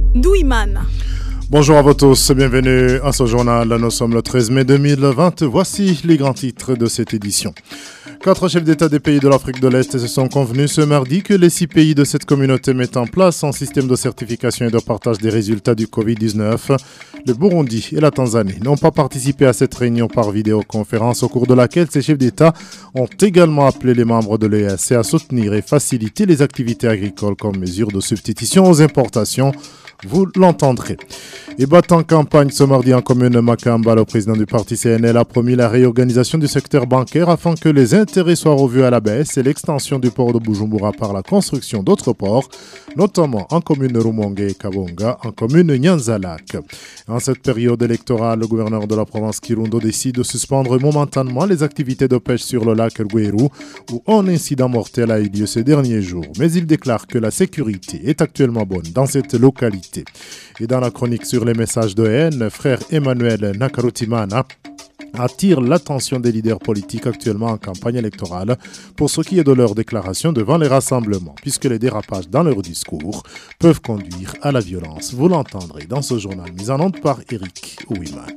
Douimana. Bonjour à vous tous, bienvenue à ce journal. Nous sommes le 13 mai 2020. Voici les grands titres de cette édition. 4 chefs d'État des pays de l'Afrique de l'Est se sont convenus ce mardi que les 6 pays de cette communauté mettent en place un système de certification et de partage des résultats du Covid-19. Le Burundi et la Tanzanie n'ont pas participé à cette réunion par vidéoconférence au cours de laquelle ces chefs d'État ont également appelé les membres de l'EAC à soutenir et faciliter les activités agricoles comme mesure de substitution aux importations. Vous l'entendrez. Et battant campagne ce mardi en commune Makamba, le président du parti CNL a promis la réorganisation du secteur bancaire afin que les intérêts soient revus à la baisse et l'extension du port de Bujumbura par la construction d'autres ports, notamment en commune Rumonge et Kabonga, en commune Nyanza-Lac. En cette période électorale, le gouverneur de la province Kirundo décide de suspendre momentanément les activités de pêche sur le lac Rweru, où un incident mortel a eu lieu ces derniers jours. Mais il déclare que la sécurité est actuellement bonne dans cette localité. Et dans la chronique sur les messages de haine, frère Emmanuel Nakarutimana attire l'attention des leaders politiques actuellement en campagne électorale pour ce qui est de leurs déclarations devant les rassemblements, puisque les dérapages dans leurs discours peuvent conduire à la violence. Vous l'entendrez dans ce journal mis en onde par Eric Ouiman.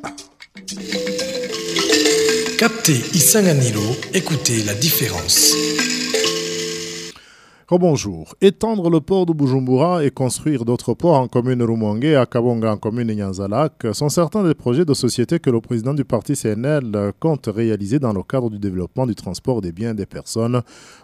Captez Isanganilo, écoutez la différence. Bonjour. Étendre le port de Bujumbura et construire d'autres ports en commune Rumonge et à Kabonga en commune Nyanza-Lac sont certains des projets de société que le président du parti CNL compte réaliser dans le cadre du développement du transport des biens et des personnes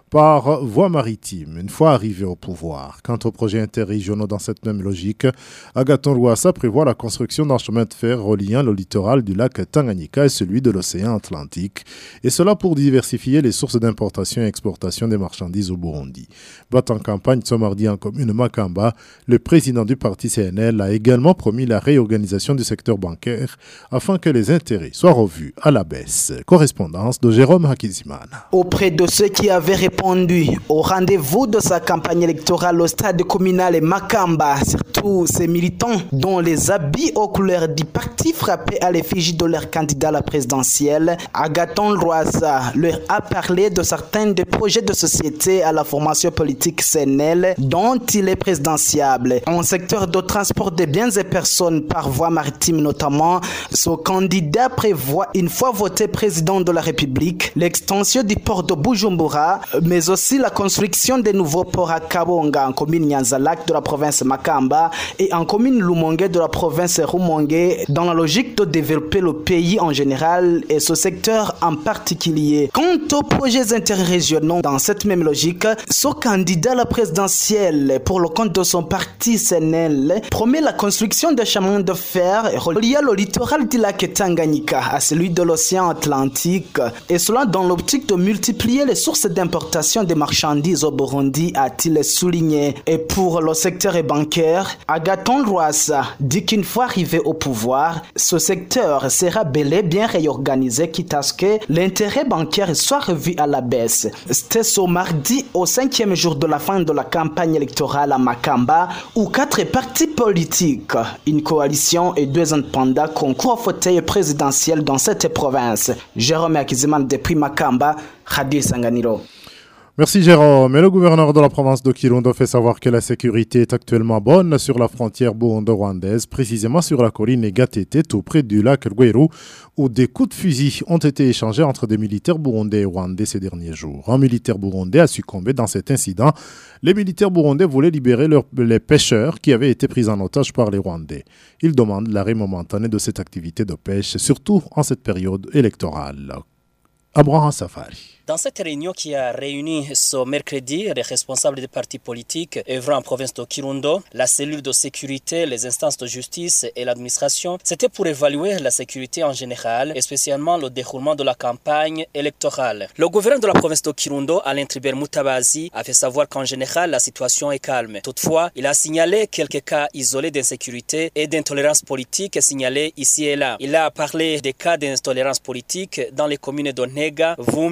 par voie maritime, une fois arrivé au pouvoir. Quant aux projets interrégionaux dans cette même logique, Agathon Rwasa prévoit la construction d'un chemin de fer reliant le littoral du lac Tanganyika et celui de l'océan Atlantique, et cela pour diversifier les sources d'importation et exportation des marchandises au Burundi. Battant campagne ce mardi en commune Makamba, le président du parti CNL a également promis la réorganisation du secteur bancaire afin que les intérêts soient revus à la baisse. Correspondance de Jérôme Hakizimana. Auprès de ceux qui avaient répondu au rendez-vous de sa campagne électorale au stade communal Makamba, surtout ces militants dont les habits aux couleurs du parti frappaient à l'effigie de leur candidat à la présidentielle, Agathon Rwasa leur a parlé de certains des projets de société à la formation politique CNL dont il est présidentiable. En secteur de transport des biens et personnes par voie maritime notamment, ce candidat prévoit, une fois voté président de la République, l'extension du port de Bujumbura, mais aussi la construction des nouveaux ports à Kabonga en commune Nyanza-Lac de la province Makamba et en commune Lumonge de la province Rumonge, dans la logique de développer le pays en général et ce secteur en particulier. Quant aux projets interrégionaux dans cette même logique, ce candidat à la présidentielle pour le compte de son parti CNL promet la construction de chemins de fer reliant le littoral du lac Tanganyika à celui de l'océan Atlantique, et cela dans l'optique de multiplier les sources d'importation des marchandises au Burundi, a-t-il souligné. Et pour le secteur bancaire, Agathon Rwasa dit qu'une fois arrivé au pouvoir, ce secteur sera bel et bien réorganisé, quitte à ce que l'intérêt bancaire soit revu à la baisse. C'était ce mardi au 5e jour de la fin de la campagne électorale à Makamba, où 4 partis politiques, une coalition et 2 indépendants concourent au fauteuil présidentiel dans cette province. Jérôme Akiziman depuis Makamba, Radio Isanganilo. Merci Jérôme. Et le gouverneur de la province de Kirundo fait savoir que la sécurité est actuellement bonne sur la frontière burundo-rwandaise, précisément sur la colline Gatete, tout près du lac Rweru, où des coups de fusil ont été échangés entre des militaires burundais et rwandais ces derniers jours. Un militaire burundais a succombé dans cet incident. Les militaires burundais voulaient libérer les pêcheurs qui avaient été pris en otage par les Rwandais. Ils demandent l'arrêt momentané de cette activité de pêche, surtout en cette période électorale. Abraham Safari. Dans cette réunion qui a réuni ce mercredi les responsables des partis politiques œuvrant en province de Kirundo, la cellule de sécurité, les instances de justice et l'administration, c'était pour évaluer la sécurité en général et spécialement le déroulement de la campagne électorale. Le gouverneur de la province de Kirundo, Alain Tribert Mutabazi, a fait savoir qu'en général la situation est calme. Toutefois, il a signalé quelques cas isolés d'insécurité et d'intolérance politique signalés ici et là. Il a parlé des cas d'intolérance politique dans les communes de Nega, Vumbi, Bga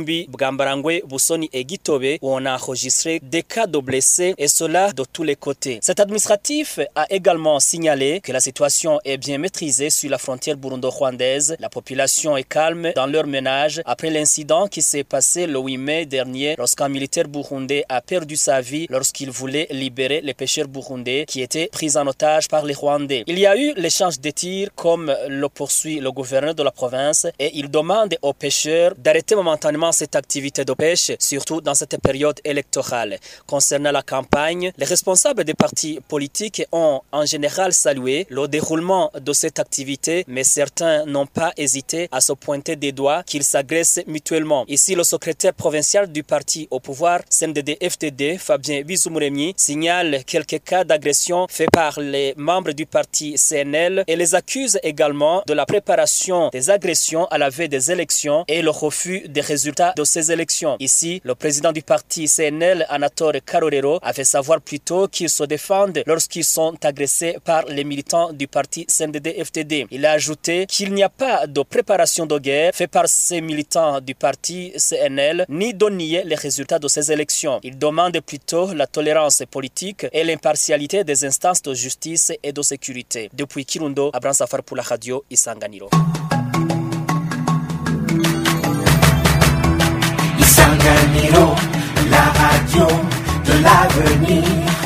Bwambarangwe, Busoni et Gitobe où on a enregistré des cas de blessés et cela de tous les côtés. Cet administratif a également signalé que la situation est bien maîtrisée sur la frontière burundo-rwandaise. La population est calme dans leur ménage après l'incident qui s'est passé le 8 mai dernier lorsqu'un militaire burundais a perdu sa vie lorsqu'il voulait libérer les pêcheurs burundais qui étaient pris en otage par les Rwandais. Il y a eu l'échange de tirs comme le poursuit le gouverneur de la province et il demande aux pêcheurs d'arrêter momentanément cette activité de pêche, surtout dans cette période électorale. Concernant la campagne, les responsables des partis politiques ont en général salué le déroulement de cette activité, mais certains n'ont pas hésité à se pointer des doigts qu'ils s'agressent mutuellement. Ici, le secrétaire provincial du parti au pouvoir, CNDD-FDD, Fabien Bizumuremyi, signale quelques cas d'agression faits par les membres du parti CNL et les accuse également de la préparation des agressions à la veille des élections et le refus des résultats de ces élections. Ici, le président du parti CNL, Anatole Karorero, a fait savoir plus tôt qu'ils se défendent lorsqu'ils sont agressés par les militants du parti CNDD-FDD. Il a ajouté qu'il n'y a pas de préparation de guerre faite par ces militants du parti CNL, ni de nier les résultats de ces élections. Il demande plutôt la tolérance politique et l'impartialité des instances de justice et de sécurité. Depuis Kirundo, Abraham Safar pour la radio Isanganiro. Isanganiro, la radio de l'avenir.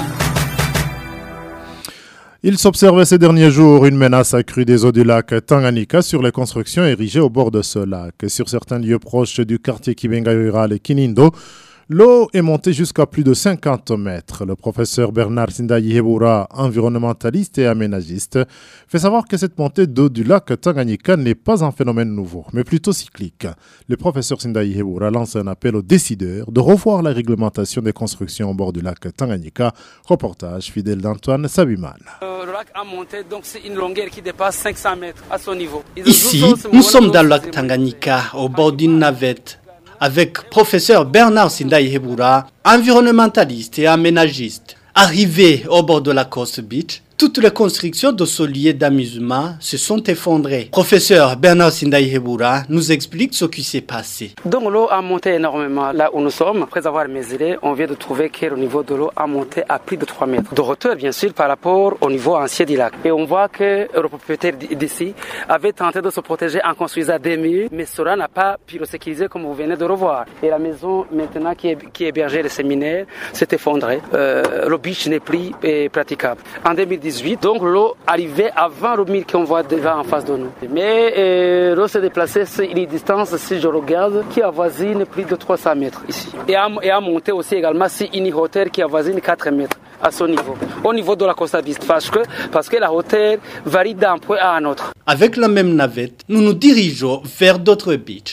Il s'observait ces derniers jours une menace accrue des eaux du lac Tanganyika sur les constructions érigées au bord de ce lac. Sur certains lieux proches du quartier Kibenga rural et Kinindo, l'eau est montée jusqu'à plus de 50 mètres. Le professeur Bernard Sindayihebura, environnementaliste et aménagiste, fait savoir que cette montée d'eau du lac Tanganyika n'est pas un phénomène nouveau, mais plutôt cyclique. Le professeur Sindayihebura lance un appel aux décideurs de revoir la réglementation des constructions au bord du lac Tanganyika. Reportage fidèle d'Antoine Sabiman. Le lac a monté, donc c'est une longueur qui dépasse 500 mètres à son niveau. Ici, nous sommes dans le lac Tanganyika, au bord d'une navette, avec professeur Bernard Sindayihebura, environnementaliste et aménagiste. Arrivé au bord de la Coast Beach, toutes les constructions de ce lieu d'amusement se sont effondrées. Professeur Bernard Sindayihebura nous explique ce qui s'est passé. Donc l'eau a monté énormément là où nous sommes. Après avoir mesuré, on vient de trouver que le niveau de l'eau a monté à plus de 3 mètres. De hauteur, bien sûr, par rapport au niveau ancien du lac. Et on voit que le propriétaire d'ici avait tenté de se protéger en construisant des murs, mais cela n'a pas pu le sécuriser comme vous venez de revoir. Et la maison maintenant qui hébergeait les séminaires s'est effondrée. Le beach n'est plus praticable. En 2018, donc l'eau arrivait avant le mur qu'on voit déjà en face de nous. Mais l'eau s'est déplacée sur une distance, si je regarde, qui avoisine plus de 300 mètres ici. Et a monté aussi également sur une hauteur qui avoisine 4 mètres à son niveau, au niveau de la Costa Vista, parce que la hauteur varie d'un point à un autre. Avec la même navette, nous nous dirigeons vers d'autres beaches.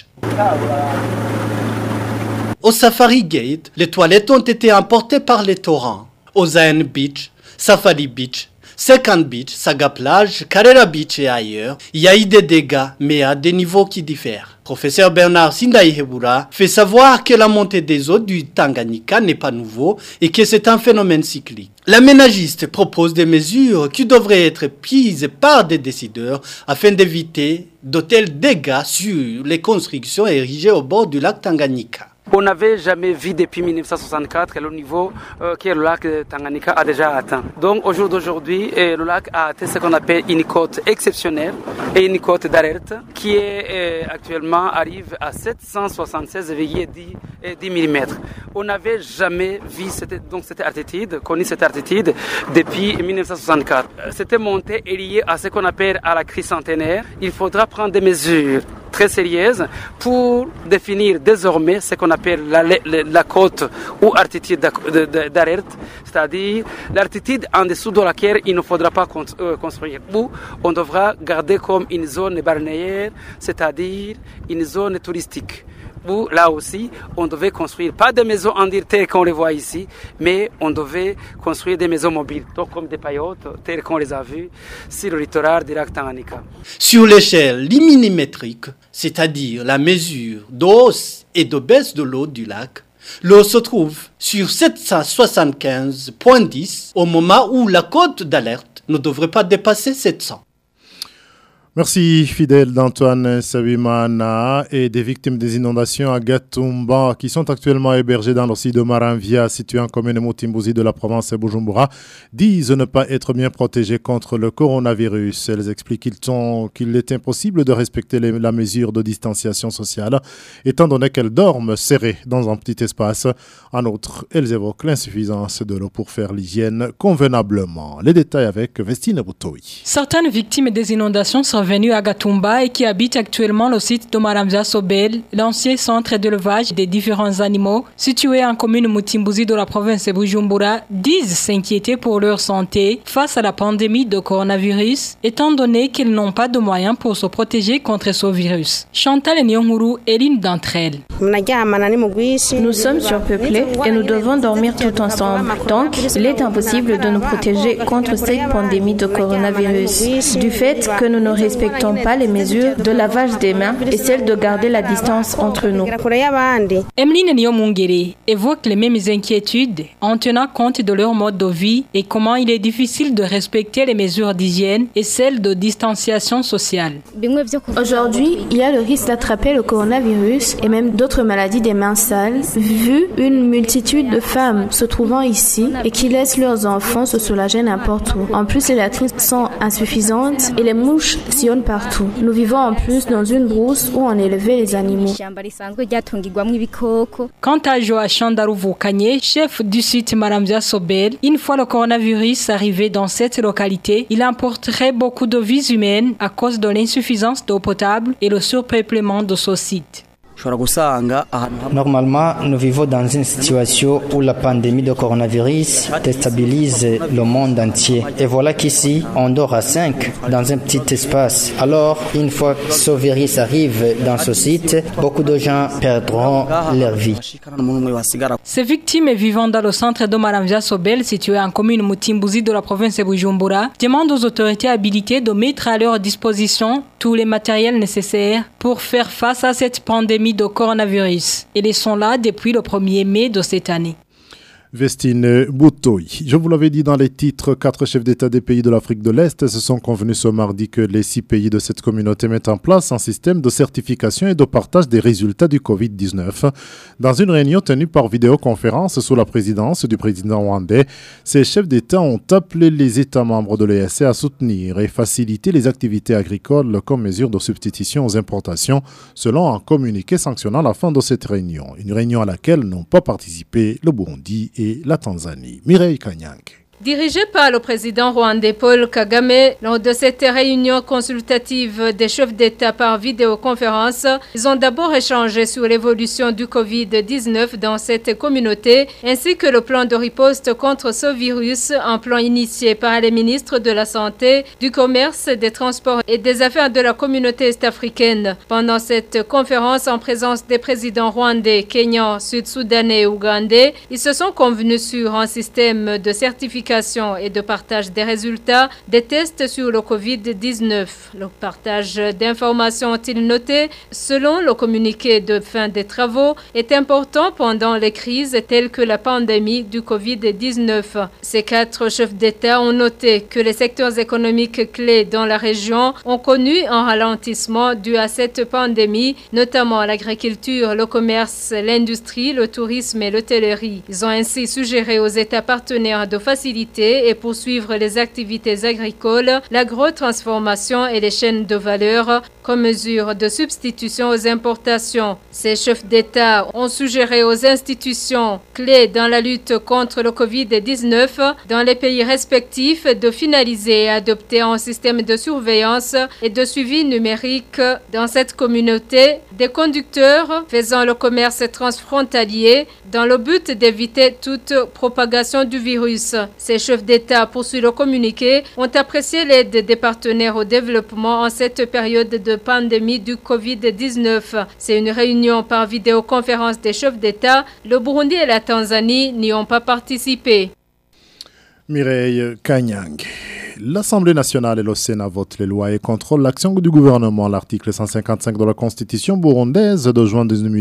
Au Safari Gate, les toilettes ont été emportées par les torrents. Au Zayn Beach, Safari Beach, Second Beach, Saga Plage, Karera Beach et ailleurs, il y a eu des dégâts, mais à des niveaux qui diffèrent. Professeur Bernard Sindayihebura fait savoir que la montée des eaux du Tanganyika n'est pas nouveau et que c'est un phénomène cyclique. L'aménagiste propose des mesures qui devraient être prises par des décideurs afin d'éviter de tels dégâts sur les constructions érigées au bord du lac Tanganyika. On n'avait jamais vu depuis 1964 le niveau que le lac Tanganyika a déjà atteint. Donc au jour d'aujourd'hui, le lac a atteint ce qu'on appelle une côte exceptionnelle et une côte d'alerte qui est actuellement arrive à 776,10 mm. On n'avait jamais vu connu cette altitude depuis 1964. Cette montée est liée à ce qu'on appelle à la crise centenaire. Il faudra prendre des mesures très sérieuse pour définir désormais ce qu'on appelle la côte ou altitude d'alerte, c'est-à-dire l'altitude en dessous de laquelle il ne faudra pas construire, ou on devra garder comme une zone balnéaire, c'est-à-dire une zone touristique. Où là aussi, on devait construire pas des maisons en dire telles qu'on les voit ici, mais on devait construire des maisons mobiles, donc comme des paillotes telles qu'on les a vues sur le littoral du lac Tanganyika. Sur l'échelle millimétrique, c'est-à-dire la mesure de hausse et de baisse de l'eau du lac, l'eau se trouve sur 775,10 au moment où la cote d'alerte ne devrait pas dépasser 700. Merci fidèle d'Antoine Sabimana et des victimes des inondations à Gatumba qui sont actuellement hébergées dans le site de Maranvia situé en commune Motimbouzi de la province de Bujumbura disent ne pas être bien protégées contre le coronavirus. Elles expliquent qu'il est impossible de respecter la mesure de distanciation sociale étant donné qu'elles dorment serrées dans un petit espace. En outre, elles évoquent l'insuffisance de l'eau pour faire l'hygiène convenablement. Les détails avec Vestine Boutoui. Certaines victimes des inondations sont venues à Gatumba et qui habitent actuellement le site de Maramza Sobel, l'ancien centre d'élevage des différents animaux situé en commune Motimbouzi de la province de Bujumbura, disent s'inquiéter pour leur santé face à la pandémie de coronavirus, étant donné qu'ils n'ont pas de moyens pour se protéger contre ce virus. Chantal Nyonguru est l'une d'entre elles. Nous sommes surpeuplés et nous devons dormir tout ensemble. Donc, il est impossible de nous protéger contre cette pandémie de coronavirus. Du fait que nous ne respectons pas les mesures de lavage des mains et celles de garder la distance entre nous. Emeline Nyomungere évoque les mêmes inquiétudes en tenant compte de leur mode de vie et comment il est difficile de respecter les mesures d'hygiène et celles de distanciation sociale. Aujourd'hui, il y a le risque d'attraper le coronavirus et même d'autres maladies des mains sales, vu une multitude de femmes se trouvant ici et qui laissent leurs enfants se soulager n'importe où. En plus, les latrines sont insuffisantes et les mouches sillonnent partout. Nous vivons en plus dans une brousse où on élevait les animaux. Quant à Joachim Darouvou-Kanye, chef du site Maramza Sobel, une fois le coronavirus arrivé dans cette localité, il emporterait beaucoup de vies humaines à cause de l'insuffisance d'eau potable et le surpeuplement de ce site. Normalement, nous vivons dans une situation où la pandémie de coronavirus déstabilise le monde entier. Et voilà qu'ici, on dort à 5 dans un petit espace. Alors, une fois que ce virus arrive dans ce site, beaucoup de gens perdront leur vie. Ces victimes vivant dans le centre de Maramvia Sobel, situé en commune Motimbouzi de la province de Bujumbura, demandent aux autorités habilitées de mettre à leur disposition tous les matériels nécessaires pour faire face à cette pandémie de coronavirus. Et ils sont là depuis le 1er mai de cette année. Vestine Boutoui. Je vous l'avais dit dans les titres, 4 chefs d'État des pays de l'Afrique de l'Est se sont convenus ce mardi que les 6 pays de cette communauté mettent en place un système de certification et de partage des résultats du Covid-19. Dans une réunion tenue par vidéoconférence sous la présidence du président rwandais, ces chefs d'État ont appelé les États membres de l'EAC à soutenir et faciliter les activités agricoles comme mesure de substitution aux importations, selon un communiqué sanctionnant la fin de cette réunion. Une réunion à laquelle n'ont pas participé le Burundi et la Tanzanie. Mireille Kanyang. Dirigé par le président rwandais Paul Kagame, lors de cette réunion consultative des chefs d'État par vidéoconférence, ils ont d'abord échangé sur l'évolution du Covid-19 dans cette communauté, ainsi que le plan de riposte contre ce virus, un plan initié par les ministres de la Santé, du Commerce, des Transports et des Affaires de la communauté est-africaine. Pendant cette conférence, en présence des présidents rwandais, kenyans, sud-soudanais et ougandais, ils se sont convenus sur un système de certification et de partage des résultats des tests sur le Covid-19. Le partage d'informations, ont-ils noté, selon le communiqué de fin des travaux, est important pendant les crises telles que la pandémie du Covid-19. Ces 4 chefs d'État ont noté que les secteurs économiques clés dans la région ont connu un ralentissement dû à cette pandémie, notamment l'agriculture, le commerce, l'industrie, le tourisme et l'hôtellerie. Ils ont ainsi suggéré aux États partenaires de faciliter et poursuivre les activités agricoles, l'agrotransformation et les chaînes de valeur comme mesure de substitution aux importations. Ces chefs d'État ont suggéré aux institutions clés dans la lutte contre le Covid-19 dans les pays respectifs de finaliser et adopter un système de surveillance et de suivi numérique dans cette communauté des conducteurs faisant le commerce transfrontalier dans le but d'éviter toute propagation du virus. Ces chefs d'État, poursuit le communiqué, ont apprécié l'aide des partenaires au développement en cette période de pandémie du Covid-19. C'est une réunion par vidéoconférence des chefs d'État. Le Burundi et la Tanzanie n'y ont pas participé. Mireille Kanyang. L'Assemblée nationale et le Sénat votent les lois et contrôlent l'action du gouvernement. L'article 155 de la Constitution burundaise de juin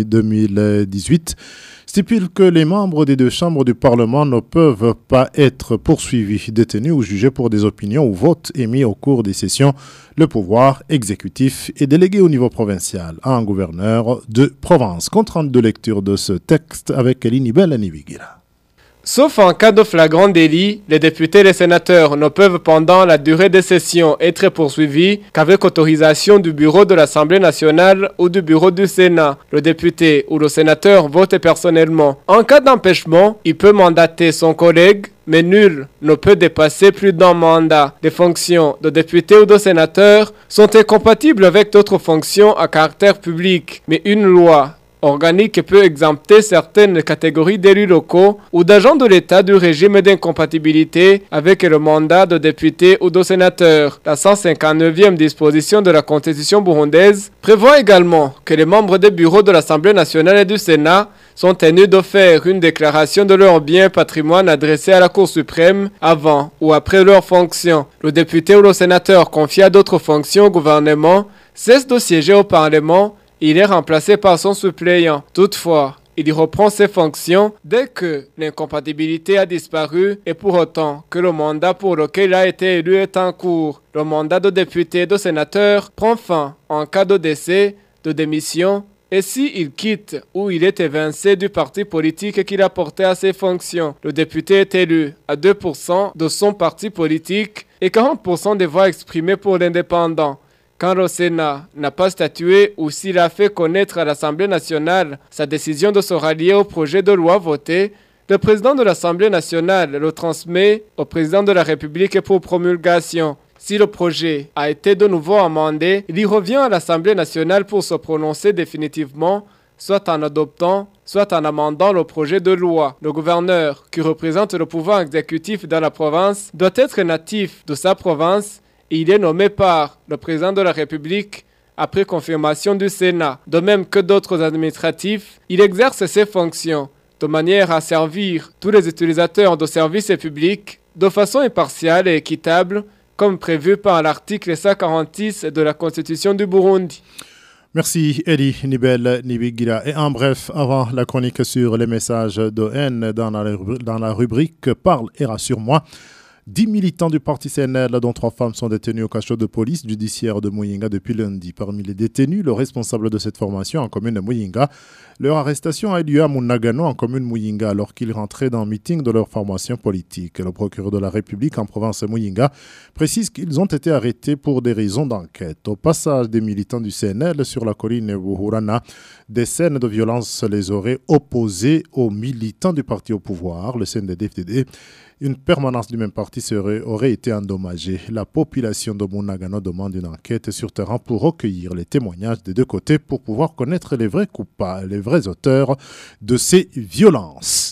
2018 stipule que les membres des deux chambres du Parlement ne peuvent pas être poursuivis, détenus ou jugés pour des opinions ou votes émis au cours des sessions. Le pouvoir exécutif est délégué au niveau provincial à un gouverneur de province. Compte rendu de lecture de ce texte avec Eline Nibel-Nibigira. Sauf en cas de flagrant délit, les députés et les sénateurs ne peuvent pendant la durée des sessions être poursuivis qu'avec autorisation du bureau de l'Assemblée nationale ou du bureau du Sénat. Le député ou le sénateur vote personnellement. En cas d'empêchement, il peut mandater son collègue, mais nul ne peut dépasser plus d'un mandat. Les fonctions de député ou de sénateur sont incompatibles avec d'autres fonctions à caractère public, mais une loi organique peut exempter certaines catégories d'élus locaux ou d'agents de l'État du régime d'incompatibilité avec le mandat de député ou de sénateur. La 159e disposition de la Constitution burundaise prévoit également que les membres des bureaux de l'Assemblée nationale et du Sénat sont tenus de faire une déclaration de leur bien patrimoine adressée à la Cour suprême avant ou après leur fonction. Le député ou le sénateur confié à d'autres fonctions au gouvernement cesse de siéger au Parlement. Il est remplacé par son suppléant. Toutefois, il y reprend ses fonctions dès que l'incompatibilité a disparu et pour autant que le mandat pour lequel il a été élu est en cours. Le mandat de député et de sénateur prend fin en cas de décès, de démission et s'il quitte ou il est évincé du parti politique qu'il a porté à ses fonctions. Le député est élu à 2% de son parti politique et 40% des voix exprimées pour l'indépendant. Quand le Sénat n'a pas statué ou s'il a fait connaître à l'Assemblée nationale sa décision de se rallier au projet de loi voté, le président de l'Assemblée nationale le transmet au président de la République pour promulgation. Si le projet a été de nouveau amendé, il y revient à l'Assemblée nationale pour se prononcer définitivement, soit en adoptant, soit en amendant le projet de loi. Le gouverneur, qui représente le pouvoir exécutif dans la province, doit être natif de sa province. Il est nommé par le président de la République après confirmation du Sénat. De même que d'autres administratifs, il exerce ses fonctions de manière à servir tous les utilisateurs de services publics de façon impartiale et équitable, comme prévu par l'article 146 de la Constitution du Burundi. Merci Elie Nibel Nibigira. Et en bref, avant la chronique sur les messages de haine dans la rubrique « Parle et rassure-moi », 10 militants du parti CNL, dont 3 femmes, sont détenus au cachot de police judiciaire de Muyinga depuis lundi. Parmi les détenus, le responsable de cette formation en commune de Muyinga. Leur arrestation a eu lieu à Munagano, en commune Muyinga, alors qu'ils rentraient dans un meeting de leur formation politique. Le procureur de la République en province de Muyinga précise qu'ils ont été arrêtés pour des raisons d'enquête. Au passage des militants du CNL sur la colline Wuhurana, des scènes de violence les auraient opposés aux militants du parti au pouvoir, le CNDD-FDD. Une permanence du même parti aurait été endommagée. La population de Munagano demande une enquête sur terrain pour recueillir les témoignages des deux côtés pour pouvoir connaître les vrais coupables, les vrais auteurs de ces violences.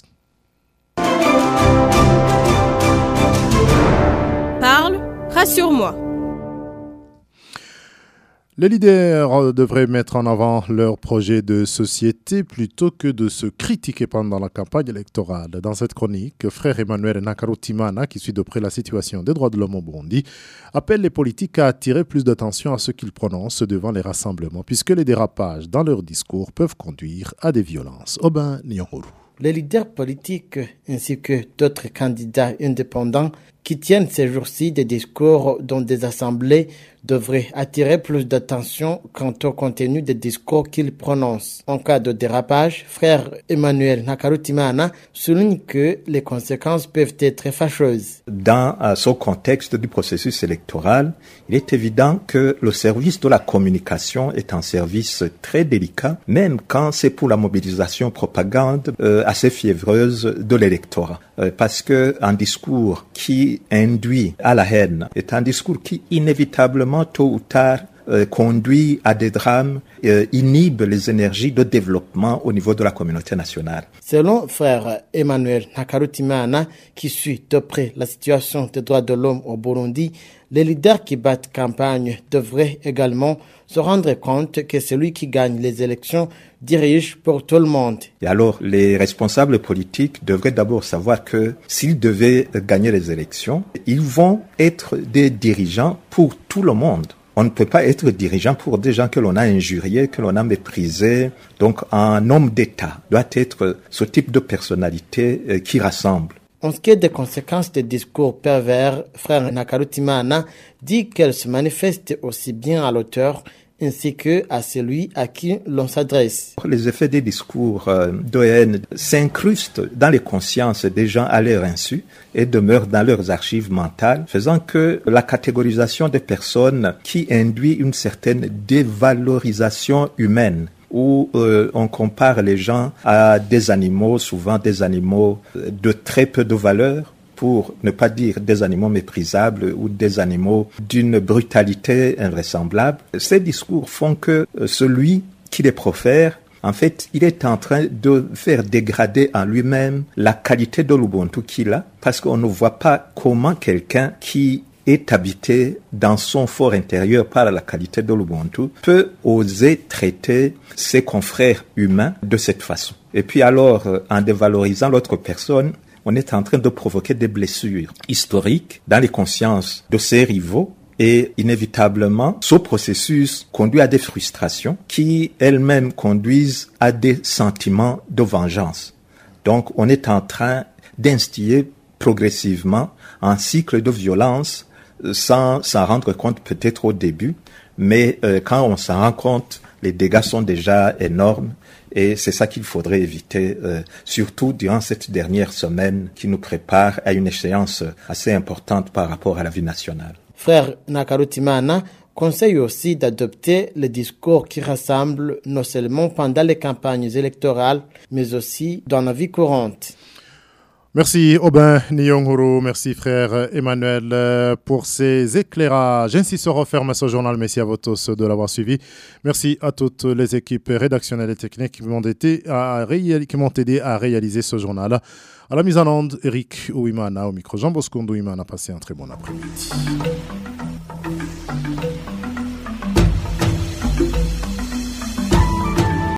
Parle, rassure-moi. Les leaders devraient mettre en avant leur projet de société plutôt que de se critiquer pendant la campagne électorale. Dans cette chronique, frère Emmanuel Nakarutimana, qui suit de près la situation des droits de l'homme au Burundi, appelle les politiques à attirer plus d'attention à ce qu'ils prononcent devant les rassemblements, puisque les dérapages dans leurs discours peuvent conduire à des violences. Obin Nyonguru. Les leaders politiques ainsi que d'autres candidats indépendants qui tiennent ces jours-ci des discours dans des assemblées devraient attirer plus d'attention quant au contenu des discours qu'ils prononcent. En cas de dérapage, frère Emmanuel Nakarutimana souligne que les conséquences peuvent être fâcheuses. Dans ce contexte du processus électoral, il est évident que le service de la communication est un service très délicat, même quand c'est pour la mobilisation propagande assez fiévreuse de l'électorat. Parce que un discours qui induit à la haine est un discours qui inévitablement tôt ou tard conduit à des drames, inhibe les énergies de développement au niveau de la communauté nationale. Selon frère Emmanuel Nakarutimana, qui suit de près la situation des droits de l'homme au Burundi, les leaders qui battent campagne devraient également se rendre compte que celui qui gagne les élections dirige pour tout le monde. Et alors, les responsables politiques devraient d'abord savoir que s'ils devaient gagner les élections, ils vont être des dirigeants pour tout le monde. On ne peut pas être dirigeant pour des gens que l'on a injuriés, que l'on a méprisés. Donc, un homme d'État doit être ce type de personnalité qui rassemble. En ce qui est des conséquences des discours pervers, frère Nakarutimana dit qu'elles se manifestent aussi bien à l'auteur ainsi que à celui à qui l'on s'adresse. Les effets des discours de haine s'incrustent dans les consciences des gens à leur insu et demeurent dans leurs archives mentales, faisant que la catégorisation des personnes qui induit une certaine dévalorisation humaine, où on compare les gens à des animaux, souvent des animaux de très peu de valeur, pour ne pas dire des animaux méprisables ou des animaux d'une brutalité invraisemblable. Ces discours font que celui qui les profère, en fait, il est en train de faire dégrader en lui-même la qualité de l'Ubuntu qu'il a, parce qu'on ne voit pas comment quelqu'un qui est habité dans son fort intérieur par la qualité de l'Ubuntu peut oser traiter ses confrères humains de cette façon. Et puis alors, en dévalorisant l'autre personne, on est en train de provoquer des blessures historiques dans les consciences de ses rivaux et inévitablement, ce processus conduit à des frustrations qui elles-mêmes conduisent à des sentiments de vengeance. Donc, on est en train d'instiller progressivement un cycle de violence sans s'en rendre compte peut-être au début, mais quand on s'en rend compte, les dégâts sont déjà énormes. Et c'est ça qu'il faudrait éviter, surtout durant cette dernière semaine qui nous prépare à une échéance assez importante par rapport à la vie nationale. Frère Nakarutimana conseille aussi d'adopter les discours qui rassemblent non seulement pendant les campagnes électorales, mais aussi dans la vie courante. Merci Aubin Nyonguru, merci frère Emmanuel pour ces éclairages. Ainsi se referme ce journal. Merci à vous tous de l'avoir suivi. Merci à toutes les équipes rédactionnelles et techniques qui m'ont aidé à réaliser ce journal. À la mise en onde, Eric Ouimana, au micro Jean Bosco Ouimana. Passez un très bon après-midi.